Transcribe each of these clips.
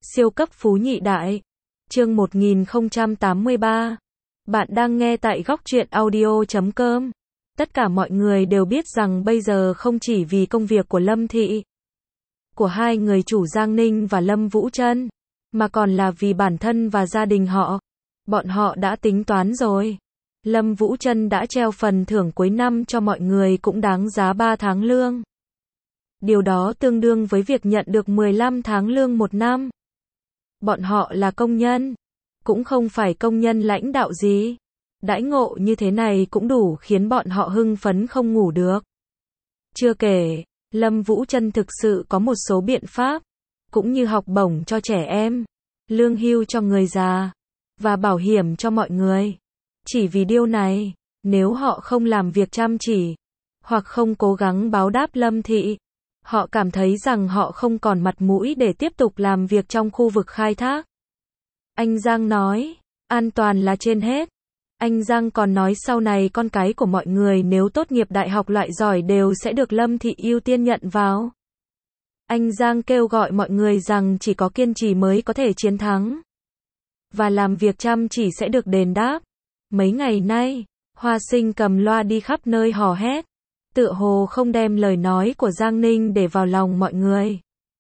Siêu cấp phú nhị đại. Chương 1083. Bạn đang nghe tại góc truyện audio.com. Tất cả mọi người đều biết rằng bây giờ không chỉ vì công việc của Lâm Thị, của hai người chủ Giang Ninh và Lâm Vũ Trân, mà còn là vì bản thân và gia đình họ. Bọn họ đã tính toán rồi. Lâm Vũ Trân đã treo phần thưởng cuối năm cho mọi người cũng đáng giá 3 tháng lương. Điều đó tương đương với việc nhận được 15 tháng lương một năm. Bọn họ là công nhân, cũng không phải công nhân lãnh đạo gì. Đãi ngộ như thế này cũng đủ khiến bọn họ hưng phấn không ngủ được. Chưa kể, Lâm Vũ Trân thực sự có một số biện pháp, cũng như học bổng cho trẻ em, lương hưu cho người già, và bảo hiểm cho mọi người. Chỉ vì điều này, nếu họ không làm việc chăm chỉ, hoặc không cố gắng báo đáp Lâm Thị, họ cảm thấy rằng họ không còn mặt mũi để tiếp tục làm việc trong khu vực khai thác. Anh Giang nói, an toàn là trên hết. Anh Giang còn nói sau này con cái của mọi người nếu tốt nghiệp đại học loại giỏi đều sẽ được Lâm Thị ưu tiên nhận vào. Anh Giang kêu gọi mọi người rằng chỉ có kiên trì mới có thể chiến thắng. Và làm việc chăm chỉ sẽ được đền đáp. Mấy ngày nay, Hoa Sinh cầm loa đi khắp nơi hò hét, tựa hồ không đem lời nói của Giang Ninh để vào lòng mọi người.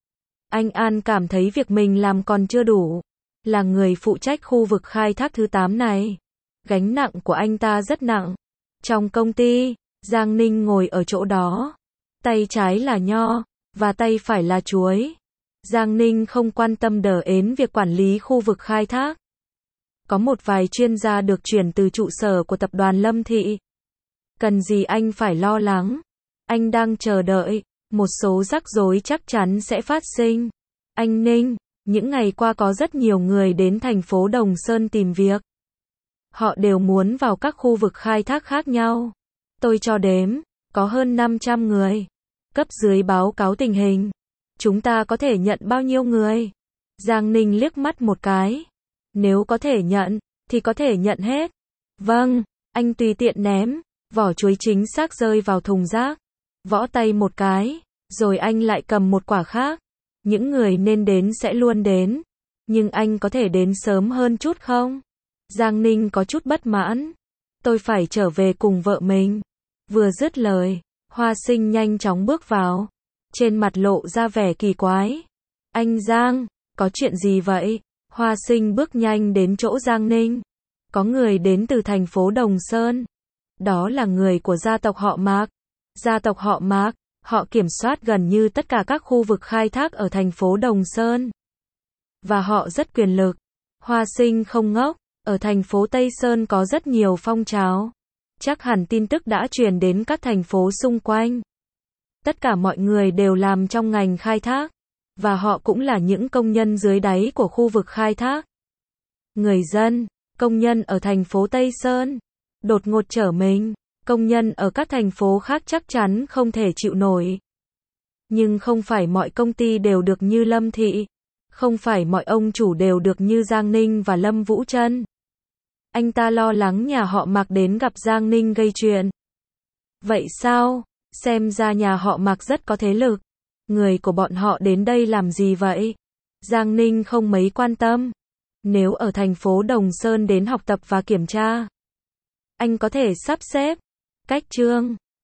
Anh An cảm thấy việc mình làm còn chưa đủ. Là người phụ trách khu vực khai thác thứ 8 này. Gánh nặng của anh ta rất nặng. Trong công ty, Giang Ninh ngồi ở chỗ đó. Tay trái là nho, và tay phải là chuối. Giang Ninh không quan tâm đờ ến việc quản lý khu vực khai thác. Có một vài chuyên gia được chuyển từ trụ sở của tập đoàn Lâm Thị. Cần gì anh phải lo lắng. Anh đang chờ đợi. Một số rắc rối chắc chắn sẽ phát sinh. Anh Ninh, những ngày qua có rất nhiều người đến thành phố Đồng Sơn tìm việc. Họ đều muốn vào các khu vực khai thác khác nhau. Tôi cho đếm, có hơn 500 người. Cấp dưới báo cáo tình hình. Chúng ta có thể nhận bao nhiêu người? Giang Ninh liếc mắt một cái. Nếu có thể nhận, thì có thể nhận hết. Vâng, anh tùy tiện ném. Vỏ chuối chính xác rơi vào thùng rác. Võ tay một cái, rồi anh lại cầm một quả khác. Những người nên đến sẽ luôn đến. Nhưng anh có thể đến sớm hơn chút không? Giang Ninh có chút bất mãn. Tôi phải trở về cùng vợ mình. Vừa dứt lời, Hoa Sinh nhanh chóng bước vào. Trên mặt lộ ra vẻ kỳ quái. Anh Giang, có chuyện gì vậy? Hoa Sinh bước nhanh đến chỗ Giang Ninh. Có người đến từ thành phố Đồng Sơn. Đó là người của gia tộc họ Mạc. Gia tộc họ Mạc, họ kiểm soát gần như tất cả các khu vực khai thác ở thành phố Đồng Sơn. Và họ rất quyền lực. Hoa Sinh không ngốc, ở thành phố Tây Sơn có rất nhiều phong trào. Chắc hẳn tin tức đã truyền đến các thành phố xung quanh. Tất cả mọi người đều làm trong ngành khai thác. Và họ cũng là những công nhân dưới đáy của khu vực khai thác. Người dân, công nhân ở thành phố Tây Sơn, đột ngột trở mình. Công nhân ở các thành phố khác chắc chắn không thể chịu nổi. Nhưng không phải mọi công ty đều được như Lâm Thị. Không phải mọi ông chủ đều được như Giang Ninh và Lâm Vũ Trân. Anh ta lo lắng nhà họ Mạc đến gặp Giang Ninh gây chuyện. Vậy sao? Xem ra nhà họ Mạc rất có thế lực. Người của bọn họ đến đây làm gì vậy? Giang Ninh không mấy quan tâm. Nếu ở thành phố Đồng Sơn đến học tập và kiểm tra, anh có thể sắp xếp. Cách chương